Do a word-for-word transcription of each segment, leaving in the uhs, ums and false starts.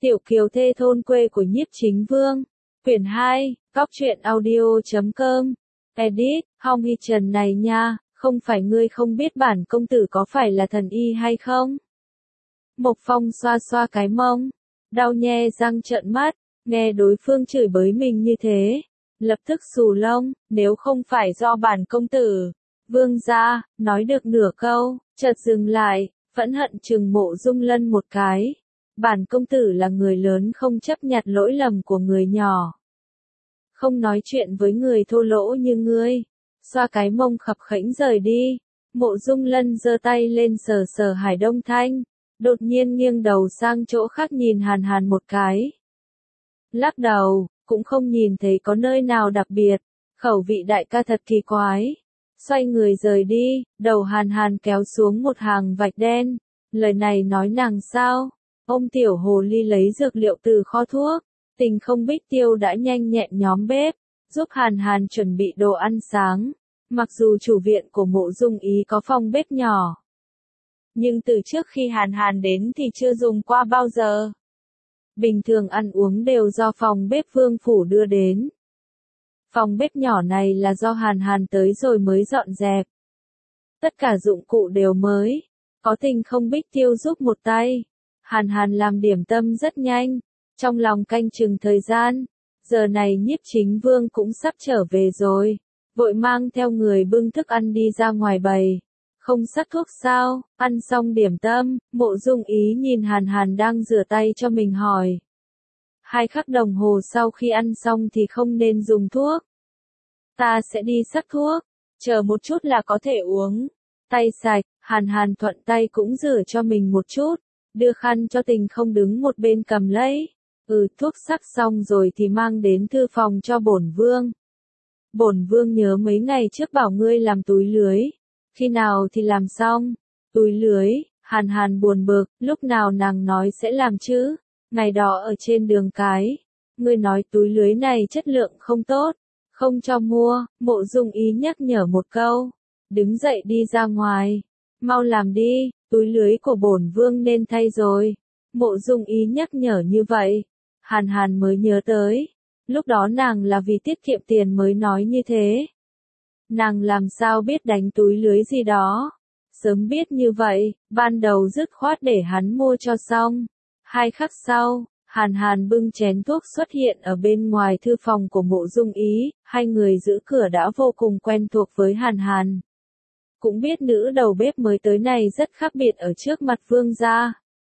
Tiểu kiều thê thôn quê của Nhiếp Chính Vương. Quyển hai, Góc truyện audio chấm com. Edit, Hong Hi Trần này nha, không phải ngươi không biết bản công tử có phải là thần y hay không? Mộc Phong xoa xoa cái mông, đau nhe răng trợn mắt, nghe đối phương chửi bới mình như thế. Lập tức xù lông, nếu không phải do bản công tử. Vương gia, nói được nửa câu, chợt dừng lại, phẫn hận trừng Mộ Dung Lân một cái. Bản công tử là người lớn không chấp nhặt lỗi lầm của người nhỏ. Không nói chuyện với người thô lỗ như ngươi. Xoa cái mông khập khễnh rời đi. Mộ Dung Lân giơ tay lên sờ sờ Hải Đông Thanh. Đột nhiên nghiêng đầu sang chỗ khác nhìn Hàn Hàn một cái. Lắc đầu, cũng không nhìn thấy có nơi nào đặc biệt. Khẩu vị đại ca thật kỳ quái. Xoay người rời đi, đầu Hàn Hàn kéo xuống một hàng vạch đen. Lời này nói nàng sao? Ông tiểu hồ ly lấy dược liệu từ kho thuốc. Tình không Bích Tiêu đã nhanh nhẹn nhóm bếp, giúp Hàn Hàn chuẩn bị đồ ăn sáng. Mặc dù chủ viện của Mộ Dung Ý có phòng bếp nhỏ, nhưng từ trước khi Hàn Hàn đến thì chưa dùng qua bao giờ. Bình thường ăn uống đều do phòng bếp Vương Phủ đưa đến. Phòng bếp nhỏ này là do Hàn Hàn tới rồi mới dọn dẹp. Tất cả dụng cụ đều mới, có Tình không Bích Tiêu giúp một tay. Hàn Hàn làm điểm tâm rất nhanh, trong lòng canh chừng thời gian. Giờ này Nhiếp Chính Vương cũng sắp trở về rồi, vội mang theo người bưng thức ăn đi ra ngoài bày. Không sắc thuốc sao? Ăn xong điểm tâm, Mộ Dung Ý nhìn Hàn Hàn đang rửa tay cho mình hỏi. Hai khắc đồng hồ sau khi ăn xong thì không nên dùng thuốc. Ta sẽ đi sắc thuốc, chờ một chút là có thể uống. Tay sạch, Hàn Hàn thuận tay cũng rửa cho mình một chút, đưa khăn cho Tình không đứng một bên cầm lấy. Ừ, thuốc sắc xong rồi thì mang đến thư phòng cho bổn vương. Bổn vương nhớ mấy ngày trước bảo ngươi làm túi lưới. Khi nào thì làm xong? Túi lưới, Hàn Hàn buồn bực, lúc nào nàng nói sẽ làm chứ? Ngày đó ở trên đường cái, ngươi nói túi lưới này chất lượng không tốt, không cho mua. Mộ Dung Ý nhắc nhở một câu, đứng dậy đi ra ngoài. Mau làm đi, túi lưới của bổn vương nên thay rồi. Mộ Dung Ý nhắc nhở như vậy, Hàn Hàn mới nhớ tới. Lúc đó nàng là vì tiết kiệm tiền mới nói như thế. Nàng làm sao biết đánh túi lưới gì đó. Sớm biết như vậy, ban đầu dứt khoát để hắn mua cho xong. Hai khắc sau, Hàn Hàn bưng chén thuốc xuất hiện ở bên ngoài thư phòng của Mộ Dung Ý. Hai người giữ cửa đã vô cùng quen thuộc với Hàn Hàn. Cũng biết nữ đầu bếp mới tới này rất khác biệt ở trước mặt vương gia.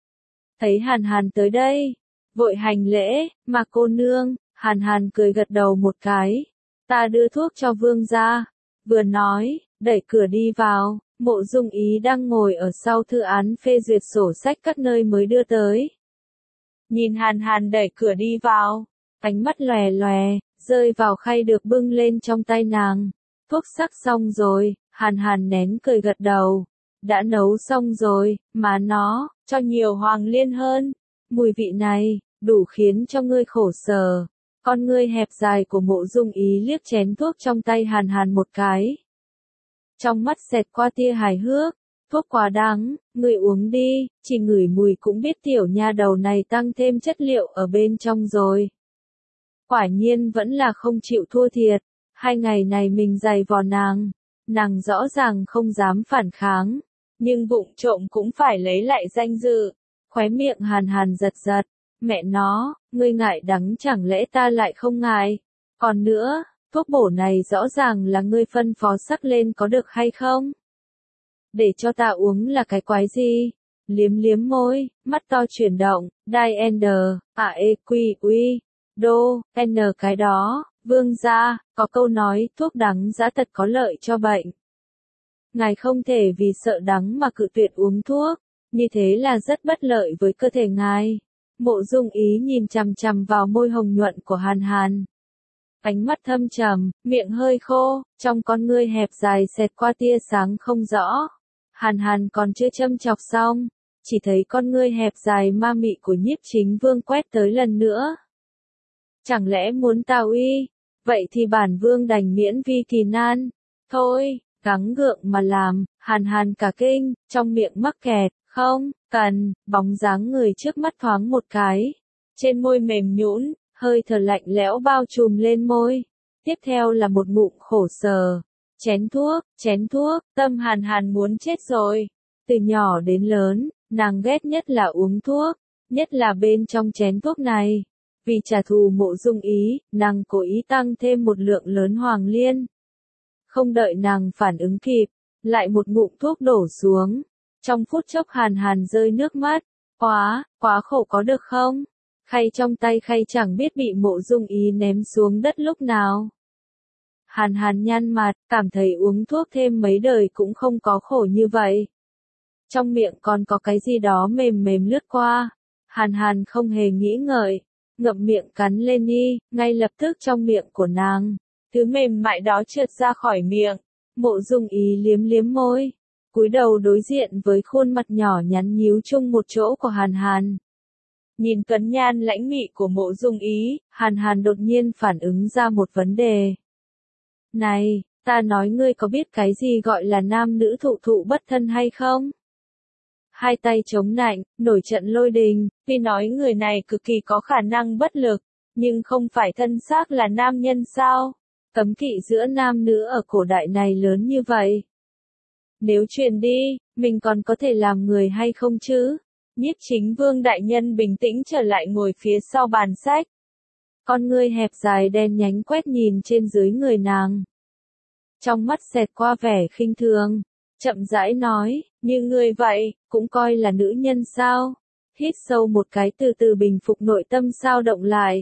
Thấy Hàn Hàn tới đây, vội hành lễ, mà cô nương. Hàn Hàn cười gật đầu một cái. Ta đưa thuốc cho vương gia. Vừa nói, đẩy cửa đi vào. Mộ Dung Ý đang ngồi ở sau thư án phê duyệt sổ sách các nơi mới đưa tới. Nhìn Hàn Hàn đẩy cửa đi vào, ánh mắt lòe lòe, rơi vào khay được bưng lên trong tay nàng. Thuốc sắc xong rồi, Hàn Hàn nén cười gật đầu. Đã nấu xong rồi, mà nó, cho nhiều hoàng liên hơn. Mùi vị này, đủ khiến cho ngươi khổ sở. Con ngươi hẹp dài của Mộ Dung Ý liếc chén thuốc trong tay Hàn Hàn một cái. Trong mắt xẹt qua tia hài hước, thuốc quá đắng, ngươi uống đi, chỉ ngửi mùi cũng biết tiểu nha đầu này tăng thêm chất liệu ở bên trong rồi. Quả nhiên vẫn là không chịu thua thiệt, hai ngày này mình giày vò nàng, nàng rõ ràng không dám phản kháng, nhưng vụng trộm cũng phải lấy lại danh dự. Khóe miệng Hàn Hàn giật giật, mẹ nó, ngươi ngại đắng chẳng lẽ ta lại không ngại? Còn nữa, thuốc bổ này rõ ràng là ngươi phân phó sắc lên có được hay không? Để cho ta uống là cái quái gì? Liếm liếm môi, mắt to chuyển động, đai n, a e quy quy, đô, n cái đó, vương gia, có câu nói thuốc đắng giã thật có lợi cho bệnh. Ngài không thể vì sợ đắng mà cự tuyệt uống thuốc, như thế là rất bất lợi với cơ thể ngài. Mộ Dung Ý nhìn chằm chằm vào môi hồng nhuận của Hàn Hàn. Ánh mắt thâm trầm, miệng hơi khô, trong con ngươi hẹp dài xẹt qua tia sáng không rõ. Hàn Hàn còn chưa châm chọc xong, chỉ thấy con ngươi hẹp dài ma mị của Nhiếp Chính Vương quét tới lần nữa. Chẳng lẽ muốn ta uy? Vậy thì bản vương đành miễn vi kỳ nan. Thôi, gắng gượng mà làm. Hàn Hàn cả kinh, trong miệng mắc kẹt, không, cần. Bóng dáng người trước mắt thoáng một cái, trên môi mềm nhũn, hơi thở lạnh lẽo bao trùm lên môi. Tiếp theo là một ngụm khổ sở. Chén thuốc, chén thuốc, Tâm Hàn Hàn muốn chết rồi. Từ nhỏ đến lớn, nàng ghét nhất là uống thuốc, nhất là bên trong chén thuốc này. Vì trả thù Mộ Dung Ý, nàng cố ý tăng thêm một lượng lớn hoàng liên. Không đợi nàng phản ứng kịp, lại một ngụm thuốc đổ xuống. Trong phút chốc Hàn Hàn rơi nước mắt. Quá, quá khổ có được không? Khay trong tay khay chẳng biết bị Mộ Dung Ý ném xuống đất lúc nào. Hàn Hàn nhăn mặt, cảm thấy uống thuốc thêm mấy đời cũng không có khổ như vậy. Trong miệng còn có cái gì đó mềm mềm lướt qua. Hàn Hàn không hề nghĩ ngợi, ngậm miệng cắn lên đi, ngay lập tức trong miệng của nàng. Thứ mềm mại đó trượt ra khỏi miệng. Mộ Dung Ý liếm liếm môi, cúi đầu đối diện với khuôn mặt nhỏ nhắn nhíu chung một chỗ của Hàn Hàn. Nhìn tuấn nhan lãnh mị của Mộ Dung Ý, Hàn Hàn đột nhiên phản ứng ra một vấn đề. Này, ta nói ngươi có biết cái gì gọi là nam nữ thụ thụ bất thân hay không? Hai tay chống nạnh, nổi trận lôi đình, vì nói người này cực kỳ có khả năng bất lực, nhưng không phải thân xác là nam nhân sao? Cấm kỵ giữa nam nữ ở cổ đại này lớn như vậy. Nếu truyền đi, mình còn có thể làm người hay không chứ? Nhiếp Chính Vương đại nhân bình tĩnh trở lại ngồi phía sau bàn sách. Con ngươi hẹp dài đen nhánh quét nhìn trên dưới người nàng. Trong mắt xẹt qua vẻ khinh thường, chậm rãi nói, như ngươi vậy, cũng coi là nữ nhân sao? Hít sâu một cái từ từ bình phục nội tâm sao động lại.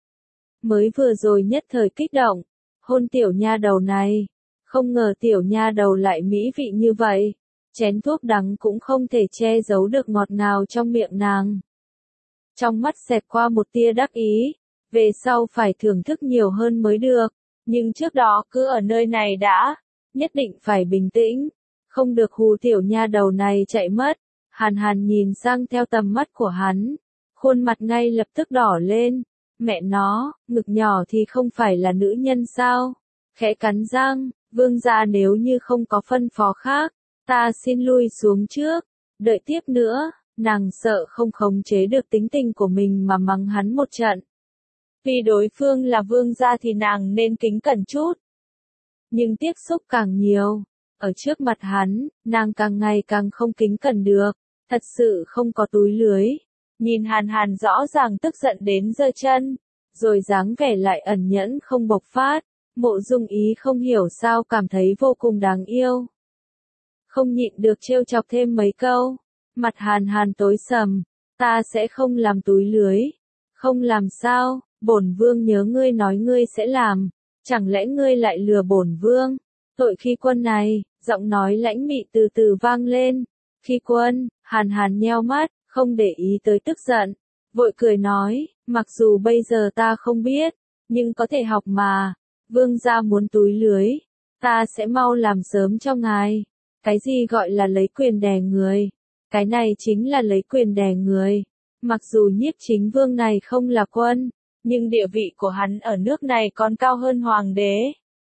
Mới vừa rồi nhất thời kích động, hôn tiểu nha đầu này, không ngờ tiểu nha đầu lại mỹ vị như vậy. Chén thuốc đắng cũng không thể che giấu được ngọt ngào trong miệng nàng. Trong mắt xẹt qua một tia đắc ý, về sau phải thưởng thức nhiều hơn mới được, nhưng trước đó cứ ở nơi này đã, nhất định phải bình tĩnh, không được hù tiểu nha đầu này chạy mất. Hàn Hàn nhìn sang theo tầm mắt của hắn, khuôn mặt ngay lập tức đỏ lên, mẹ nó, ngực nhỏ thì không phải là nữ nhân sao? Khẽ cắn răng, vương gia nếu như không có phân phó khác, ta xin lui xuống trước, đợi tiếp nữa, nàng sợ không khống chế được tính tình của mình mà mắng hắn một trận. Vì đối phương là vương gia thì nàng nên kính cẩn chút. Nhưng tiếp xúc càng nhiều, ở trước mặt hắn, nàng càng ngày càng không kính cẩn được, thật sự không có túi lưới. Nhìn Hàn Hàn rõ ràng tức giận đến giơ chân, rồi dáng vẻ lại ẩn nhẫn không bộc phát, Mộ Dung Ý không hiểu sao cảm thấy vô cùng đáng yêu. Không nhịn được trêu chọc thêm mấy câu, mặt Hàn Hàn tối sầm, ta sẽ không làm túi lưới. Không làm sao, bổn vương nhớ ngươi nói ngươi sẽ làm, chẳng lẽ ngươi lại lừa bổn vương? Tội khi quân này, giọng nói lãnh mị từ từ vang lên. Khi quân, Hàn Hàn nheo mắt, không để ý tới tức giận, vội cười nói, mặc dù bây giờ ta không biết, nhưng có thể học mà. Vương gia muốn túi lưới, ta sẽ mau làm sớm cho ngài. Cái gì gọi là lấy quyền đè người? Cái này chính là lấy quyền đè người. Mặc dù Nhiếp Chính Vương này không là quân, nhưng địa vị của hắn ở nước này còn cao hơn hoàng đế.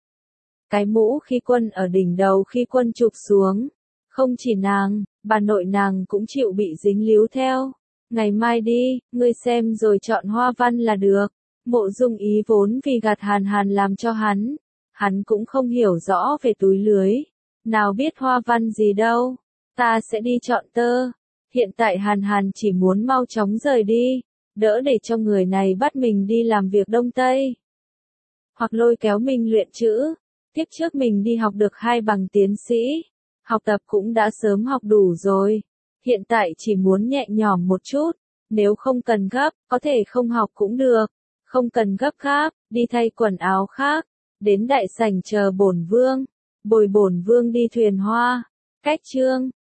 Cái mũ khi quân ở đỉnh đầu khi quân chụp xuống, không chỉ nàng, bà nội nàng cũng chịu bị dính líu theo. Ngày mai đi, ngươi xem rồi chọn hoa văn là được. Mộ Dung Ý vốn vì gạt Hàn Hàn làm cho hắn, hắn cũng không hiểu rõ về túi lưới, nào biết hoa văn gì đâu, ta sẽ đi chọn tơ. Hiện tại Hàn Hàn chỉ muốn mau chóng rời đi, đỡ để cho người này bắt mình đi làm việc Đông Tây, hoặc lôi kéo mình luyện chữ. Tiếp trước mình đi học được hai bằng tiến sĩ, học tập cũng đã sớm học đủ rồi, hiện tại chỉ muốn nhẹ nhõm một chút, nếu không cần gấp, có thể không học cũng được. Không cần gấp gáp, đi thay quần áo khác, đến đại sảnh chờ bổn vương, bồi bổn vương đi thuyền hoa. Cách chương